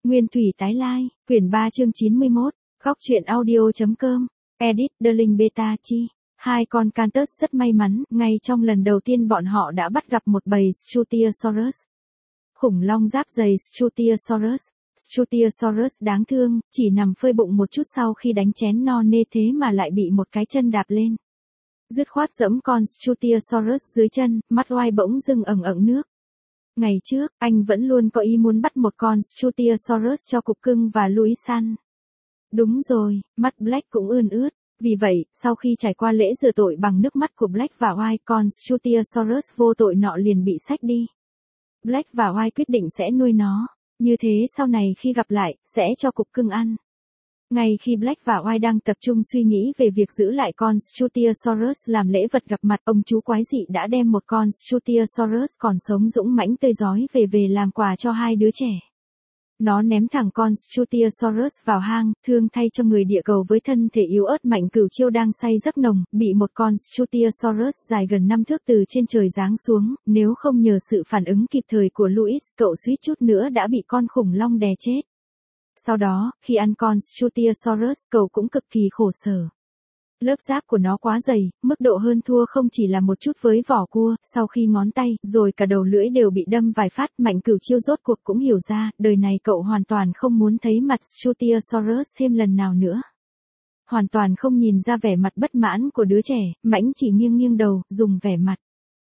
Nguyên thủy tái lai, quyển 3 chương 91, góc truyện audio.com, edit, Darling Beta Chi. Hai con Cantus rất may mắn, ngay trong lần đầu tiên bọn họ đã bắt gặp một bầy Strutiosaurus. Khủng long giáp dày Strutiosaurus. Strutiosaurus đáng thương, chỉ nằm phơi bụng một chút sau khi đánh chén no nê thế mà lại bị một cái chân đạp lên. Dứt khoát giẫm con Strutiosaurus dưới chân, mắt oai bỗng dưng ẩn ẩn nước. Ngày trước, anh vẫn luôn có ý muốn bắt một con Strutiosaurus cho cục cưng và Louis ăn. Đúng rồi, mắt Black cũng ươn ướt. Vì vậy, sau khi trải qua lễ rửa tội bằng nước mắt của Black và White, con Strutiosaurus vô tội nọ liền bị xách đi. Black và White quyết định sẽ nuôi nó. Như thế sau này khi gặp lại, sẽ cho cục cưng ăn. Ngay khi Black và White đang tập trung suy nghĩ về việc giữ lại con Strutiosaurus làm lễ vật gặp mặt, ông chú quái dị đã đem một con Strutiosaurus còn sống dũng mãnh tươi rói về làm quà cho hai đứa trẻ. Nó ném thẳng con Strutiosaurus vào hang, thương thay cho người địa cầu với thân thể yếu ớt. Mạnh Cửu Chiêu đang say giấc nồng, bị một con Strutiosaurus dài gần 5 thước từ trên trời giáng xuống, nếu không nhờ sự phản ứng kịp thời của Louis, cậu suýt chút nữa đã bị con khủng long đè chết. Sau đó, khi ăn con Strutiosaurus, cậu cũng cực kỳ khổ sở. Lớp giáp của nó quá dày, mức độ hơn thua không chỉ là một chút với vỏ cua, sau khi ngón tay, rồi cả đầu lưỡi đều bị đâm vài phát. Mạnh Cửu Chiêu rốt cuộc cũng hiểu ra, đời này cậu hoàn toàn không muốn thấy mặt Strutiosaurus thêm lần nào nữa. Hoàn toàn không nhìn ra vẻ mặt bất mãn của đứa trẻ, Mãnh chỉ nghiêng đầu, dùng vẻ mặt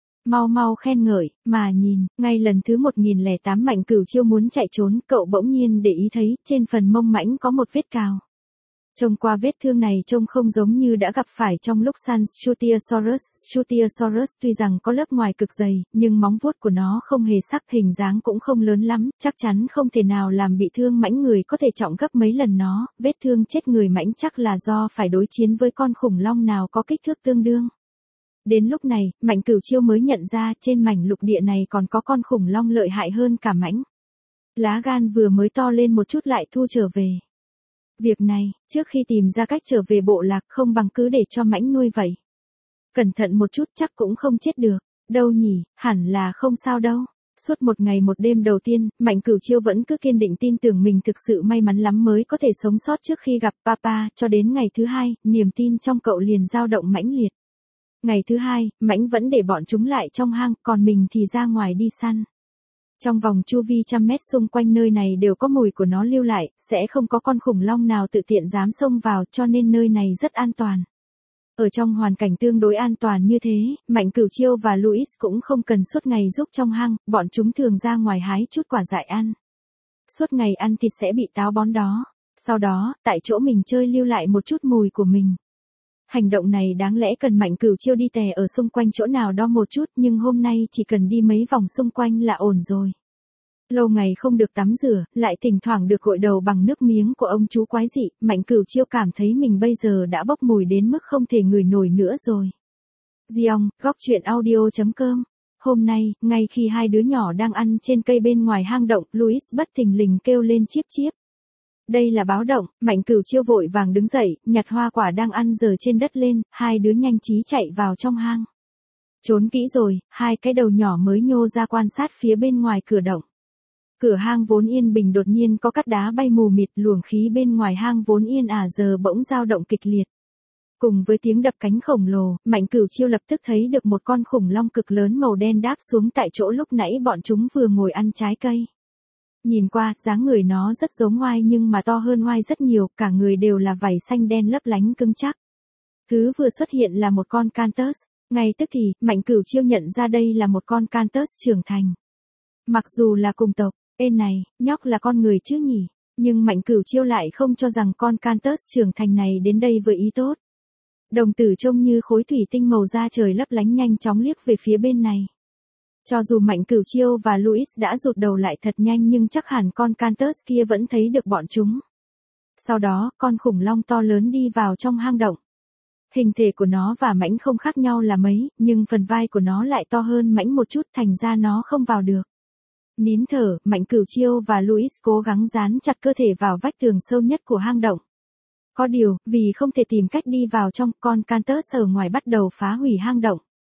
mau khen ngợi, mà nhìn, ngay lần thứ 1008 Mạnh Cửu Chiêu muốn chạy trốn, cậu bỗng nhiên để ý thấy, trên phần mông Mãnh có một vết cào. Trông qua vết thương này trông không giống như đã gặp phải trong lúc săn Strutiosaurus. Strutiosaurus tuy rằng có lớp ngoài cực dày, nhưng móng vuốt của nó không hề sắc, hình dáng cũng không lớn lắm, chắc chắn không thể nào làm bị thương Mãnh. Người có thể trọng gấp mấy lần nó, vết thương chết người Mãnh chắc là do phải đối chiến với con khủng long nào có kích thước tương đương. Đến lúc này, Mạnh Cửu Chiêu mới nhận ra trên mảnh lục địa này còn có con khủng long lợi hại hơn cả Mãnh. Lá gan vừa mới to lên một chút lại thu trở về. Việc này, trước khi tìm ra cách trở về bộ lạc không bằng cứ để cho Mãnh nuôi vậy. Cẩn thận một chút chắc cũng không chết được. Đâu nhỉ, hẳn là không sao đâu. Suốt một ngày một đêm đầu tiên, Mạnh Cửu Chiêu vẫn cứ kiên định tin tưởng mình thực sự may mắn lắm mới có thể sống sót trước khi gặp Papa, cho đến ngày thứ hai, niềm tin trong cậu liền dao động mãnh liệt. Ngày thứ hai, Mãnh vẫn để bọn chúng lại trong hang, còn mình thì ra ngoài đi săn. Trong vòng chu vi 100 mét xung quanh nơi này đều có mùi của nó lưu lại, sẽ không có con khủng long nào tự tiện dám xông vào, cho nên nơi này rất an toàn. Ở trong hoàn cảnh tương đối an toàn như thế, Mạnh Cửu Chiêu và Louis cũng không cần suốt ngày giúp trong hang, bọn chúng thường ra ngoài hái chút quả dại ăn. Suốt ngày ăn thịt sẽ bị táo bón đó. Sau đó, tại chỗ mình chơi lưu lại một chút mùi của mình. Hành động này đáng lẽ cần Mạnh Cửu Chiêu đi tè ở xung quanh chỗ nào đó một chút, nhưng hôm nay chỉ cần đi mấy vòng xung quanh là ổn rồi. Lâu ngày không được tắm rửa, lại thỉnh thoảng được gội đầu bằng nước miếng của ông chú quái dị, Mạnh Cửu Chiêu cảm thấy mình bây giờ đã bốc mùi đến mức không thể ngửi nổi nữa rồi. Giong, góc truyện audio.com. Hôm nay, ngay khi hai đứa nhỏ đang ăn trên cây bên ngoài hang động, Louis bất thình lình kêu lên chíp chíp. Đây là báo động. Mạnh Cửu Chiêu vội vàng đứng dậy, nhặt hoa quả đang ăn dở trên đất lên, hai đứa nhanh trí chạy vào trong hang. Trốn kỹ rồi, hai cái đầu nhỏ mới nhô ra quan sát phía bên ngoài cửa động. Cửa hang vốn yên bình đột nhiên có cát đá bay mù mịt, luồng khí bên ngoài hang vốn yên ả giờ bỗng dao động kịch liệt. Cùng với tiếng đập cánh khổng lồ, Mạnh Cửu Chiêu lập tức thấy được một con khủng long cực lớn màu đen đáp xuống tại chỗ lúc nãy bọn chúng vừa ngồi ăn trái cây. Nhìn qua, dáng người nó rất giống Oai nhưng mà to hơn Oai rất nhiều, cả người đều là vảy xanh đen lấp lánh cứng chắc. Thứ vừa xuất hiện là một con Cantus. Ngay tức thì, Mạnh Cửu Chiêu nhận ra đây là một con Cantus trưởng thành. Mặc dù là cùng tộc, ê này, nhóc là con người chứ nhỉ? Nhưng Mạnh Cửu Chiêu lại không cho rằng con Cantus trưởng thành này đến đây với ý tốt. Đồng tử trông như khối thủy tinh màu da trời lấp lánh nhanh chóng liếc về phía bên này. Cho dù Mạnh Cửu Chiêu và Louis đã rụt đầu lại thật nhanh nhưng chắc hẳn con Cantus kia vẫn thấy được bọn chúng. Sau đó, con khủng long to lớn đi vào trong hang động. Hình thể của nó và Mãnh không khác nhau là mấy, nhưng phần vai của nó lại to hơn Mãnh một chút, thành ra nó không vào được. Nín thở, Mạnh Cửu Chiêu và Louis cố gắng dán chặt cơ thể vào vách tường sâu nhất của hang động. Có điều, vì không thể tìm cách đi vào trong, con Cantus ở ngoài bắt đầu phá hủy hang động.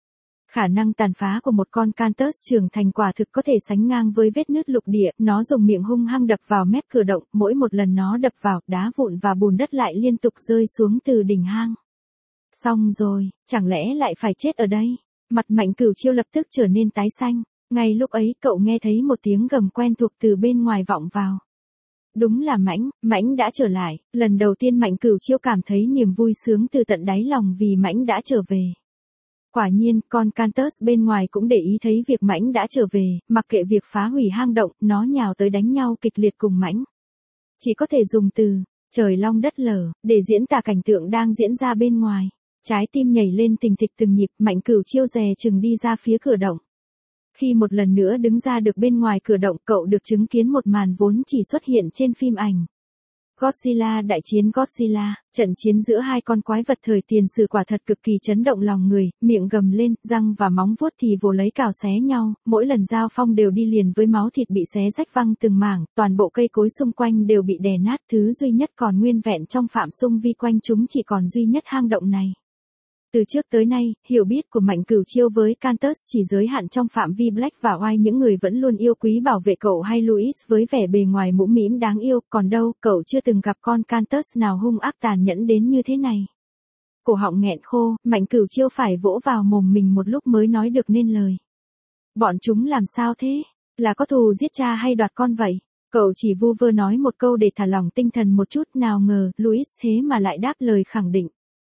Khả năng tàn phá của một con Cantus trưởng thành quả thực có thể sánh ngang với vết nứt lục địa, nó dùng miệng hung hăng đập vào mép cửa động, mỗi một lần nó đập vào, đá vụn và bùn đất lại liên tục rơi xuống từ đỉnh hang. Xong rồi, chẳng lẽ lại phải chết ở đây? Mặt Mạnh Cửu Chiêu lập tức trở nên tái xanh, ngay lúc ấy cậu nghe thấy một tiếng gầm quen thuộc từ bên ngoài vọng vào. Đúng là Mãnh đã trở lại, lần đầu tiên Mạnh Cửu Chiêu cảm thấy niềm vui sướng từ tận đáy lòng vì Mãnh đã trở về. Quả nhiên, con Cantus bên ngoài cũng để ý thấy việc Mãnh đã trở về, mặc kệ việc phá hủy hang động, nó nhào tới đánh nhau kịch liệt cùng Mãnh. Chỉ có thể dùng từ, trời long đất lở, để diễn tả cảnh tượng đang diễn ra bên ngoài. Trái tim nhảy lên tình thịch từng nhịp, Mạnh Cửu Chiêu dè chừng đi ra phía cửa động. Khi một lần nữa đứng ra được bên ngoài cửa động, cậu được chứng kiến một màn vốn chỉ xuất hiện trên phim ảnh. Godzilla đại chiến Godzilla, trận chiến giữa hai con quái vật thời tiền sử quả thật cực kỳ chấn động lòng người, miệng gầm lên, răng và móng vuốt thì vồ lấy cào xé nhau, mỗi lần giao phong đều đi liền với máu thịt bị xé rách văng từng mảng, toàn bộ cây cối xung quanh đều bị đè nát, thứ duy nhất còn nguyên vẹn trong phạm xung vi quanh chúng chỉ còn duy nhất hang động này. Từ trước tới nay, hiểu biết của Mạnh Cửu Chiêu với Cantus chỉ giới hạn trong phạm vi Black và White, những người vẫn luôn yêu quý bảo vệ cậu hay Louis với vẻ bề ngoài mũm mĩm đáng yêu, còn đâu, cậu chưa từng gặp con Cantus nào hung ác tàn nhẫn đến như thế này. Cổ họng nghẹn khô, Mạnh Cửu Chiêu phải vỗ vào mồm mình một lúc mới nói được nên lời. Bọn chúng làm sao thế? Là có thù giết cha hay đoạt con vậy? Cậu chỉ vu vơ nói một câu để thả lỏng tinh thần một chút, nào ngờ, Louis thế mà lại đáp lời khẳng định.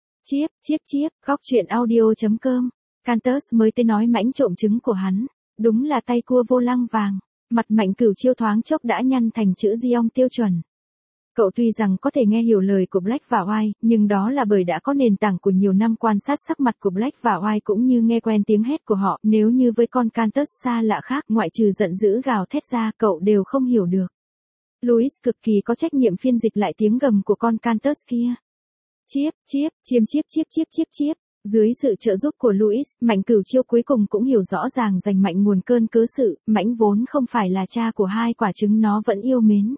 Chiếp, góc truyện audio.com. Cantus mới tới nói Mãnh trộm trứng của hắn. Đúng là tay cua vô lăng vàng. Mặt Mạnh Cửu Chiêu thoáng chốc đã nhăn thành chữ Giong tiêu chuẩn. Cậu tuy rằng có thể nghe hiểu lời của Black và White, nhưng đó là bởi đã có nền tảng của nhiều năm quan sát sắc mặt của Black và White cũng như nghe quen tiếng hét của họ. Nếu như với con Cantus xa lạ khác, ngoại trừ giận dữ gào thét ra, cậu đều không hiểu được. Louis cực kỳ có trách nhiệm phiên dịch lại tiếng gầm của con Cantus kia. Chiếp. Dưới sự trợ giúp của Louis, Mạnh Cửu Chiêu cuối cùng cũng hiểu rõ ràng rành mạch nguồn cơn cớ sự, Mãnh vốn không phải là cha của hai quả trứng nó vẫn yêu mến.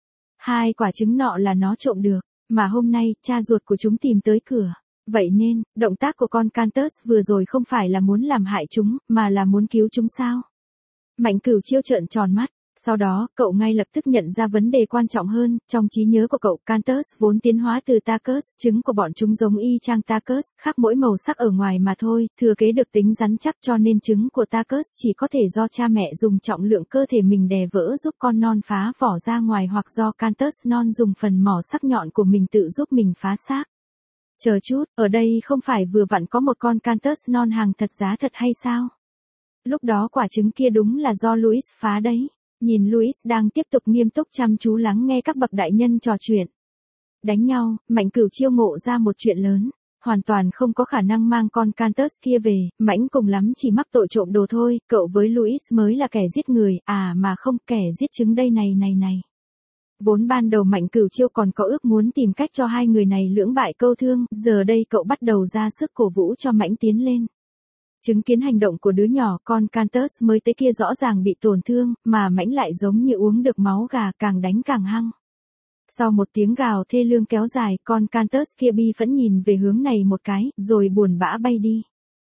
Hai quả trứng nọ là nó trộm được, mà hôm nay, cha ruột của chúng tìm tới cửa. Vậy nên, động tác của con Cantus vừa rồi không phải là muốn làm hại chúng, mà là muốn cứu chúng sao? Mạnh Cửu Chiêu trợn tròn mắt. Sau đó, cậu ngay lập tức nhận ra vấn đề quan trọng hơn, trong trí nhớ của cậu, Cantus vốn tiến hóa từ Tarkus, trứng của bọn chúng giống y chang Tarkus, khác mỗi màu sắc ở ngoài mà thôi, thừa kế được tính rắn chắc cho nên trứng của Tarkus chỉ có thể do cha mẹ dùng trọng lượng cơ thể mình đè vỡ giúp con non phá vỏ ra ngoài hoặc do Cantus non dùng phần mỏ sắc nhọn của mình tự giúp mình phá xác. Chờ chút, ở đây không phải vừa vặn có một con Cantus non hàng thật giá thật hay sao? Lúc đó quả trứng kia đúng là do Louis phá đấy. Nhìn Louis đang tiếp tục nghiêm túc chăm chú lắng nghe các bậc đại nhân trò chuyện. Đánh nhau, Mạnh Cửu Chiêu ngộ ra một chuyện lớn. Hoàn toàn không có khả năng mang con Cantus kia về, Mãnh cùng lắm chỉ mắc tội trộm đồ thôi, cậu với Louis mới là kẻ giết người, mà không, kẻ giết trứng đây này. Vốn ban đầu Mạnh Cửu Chiêu còn có ước muốn tìm cách cho hai người này lưỡng bại câu thương, giờ đây cậu bắt đầu ra sức cổ vũ cho Mãnh tiến lên. Chứng kiến hành động của đứa nhỏ, con Cantus mới tới kia rõ ràng bị tổn thương, mà Mãnh lại giống như uống được máu gà, càng đánh càng hăng. Sau một tiếng gào thê lương kéo dài, con Cantus kia bi phẫn nhìn về hướng này một cái, rồi buồn bã bay đi.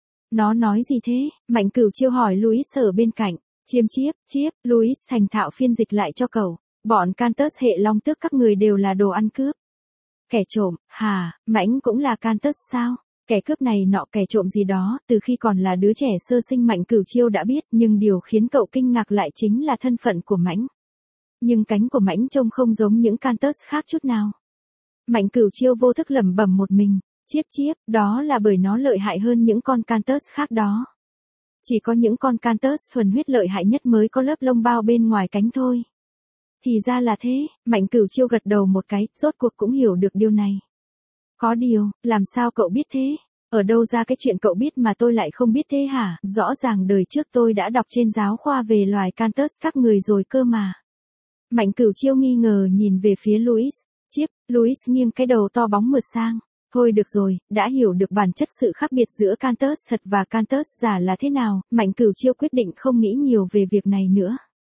Nó nói gì thế? Mạnh Cửu Chiêu hỏi Louis ở bên cạnh. Chiếp, Louis thành thạo phiên dịch lại cho cậu. Bọn Cantus hệ long tước các người đều là đồ ăn cướp. Kẻ trộm, hả, Mãnh cũng là Cantus sao? Kẻ cướp này nọ kẻ trộm gì đó, từ khi còn là đứa trẻ sơ sinh Mạnh Cửu Chiêu đã biết, nhưng điều khiến cậu kinh ngạc lại chính là thân phận của Mãnh. Nhưng cánh của Mãnh trông không giống những Cantus khác chút nào. Mạnh Cửu Chiêu vô thức lẩm bẩm một mình, chiếp, đó là bởi nó lợi hại hơn những con Cantus khác đó. Chỉ có những con Cantus thuần huyết lợi hại nhất mới có lớp lông bao bên ngoài cánh thôi. Thì ra là thế, Mạnh Cửu Chiêu gật đầu một cái, rốt cuộc cũng hiểu được điều này. Có điều, làm sao cậu biết thế? Ở đâu ra cái chuyện cậu biết mà tôi lại không biết thế hả? Rõ ràng đời trước tôi đã đọc trên giáo khoa về loài Cantus các người rồi cơ mà. Mạnh Cửu Chiêu nghi ngờ nhìn về phía Louis. Louis nghiêng cái đầu to bóng mượt sang. Thôi được rồi, đã hiểu được bản chất sự khác biệt giữa Cantus thật và Cantus giả là thế nào, Mạnh Cửu Chiêu quyết định không nghĩ nhiều về việc này nữa.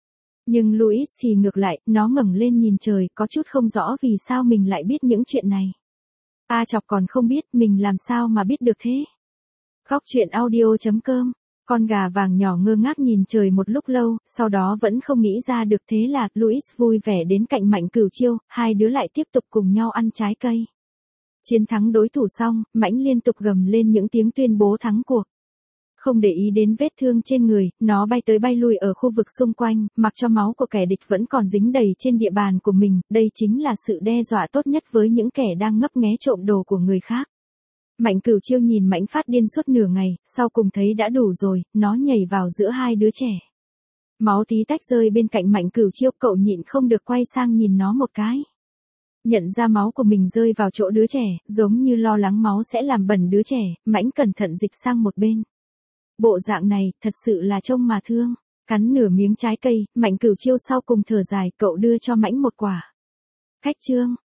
Nhưng Louis thì ngược lại, nó ngẩng lên nhìn trời, có chút không rõ vì sao mình lại biết những chuyện này. Chọc còn không biết, mình làm sao mà biết được thế? Góc truyện audio.com Con gà vàng nhỏ ngơ ngác nhìn trời một lúc lâu, sau đó vẫn không nghĩ ra được, thế là Louis vui vẻ đến cạnh Mạnh Cửu Chiêu, hai đứa lại tiếp tục cùng nhau ăn trái cây. Chiến thắng đối thủ xong, Mãnh liên tục gầm lên những tiếng tuyên bố thắng cuộc. Không để ý đến vết thương trên người, nó bay tới bay lui ở khu vực xung quanh, mặc cho máu của kẻ địch vẫn còn dính đầy trên địa bàn của mình, đây chính là sự đe dọa tốt nhất với những kẻ đang ngấp nghé trộm đồ của người khác. Mạnh Cửu Chiêu nhìn Mãnh phát điên suốt nửa ngày, sau cùng thấy đã đủ rồi, nó nhảy vào giữa hai đứa trẻ. Máu tí tách rơi bên cạnh Mạnh Cửu Chiêu, cậu nhịn không được quay sang nhìn nó một cái. Nhận ra máu của mình rơi vào chỗ đứa trẻ, giống như lo lắng máu sẽ làm bẩn đứa trẻ, Mãnh cẩn thận dịch sang một bên. Bộ dạng này, thật sự là trông mà thương. Cắn nửa miếng trái cây, Mạnh Cửu Chiêu sau cùng thở dài, cậu đưa cho Mãnh một quả. Khách trương,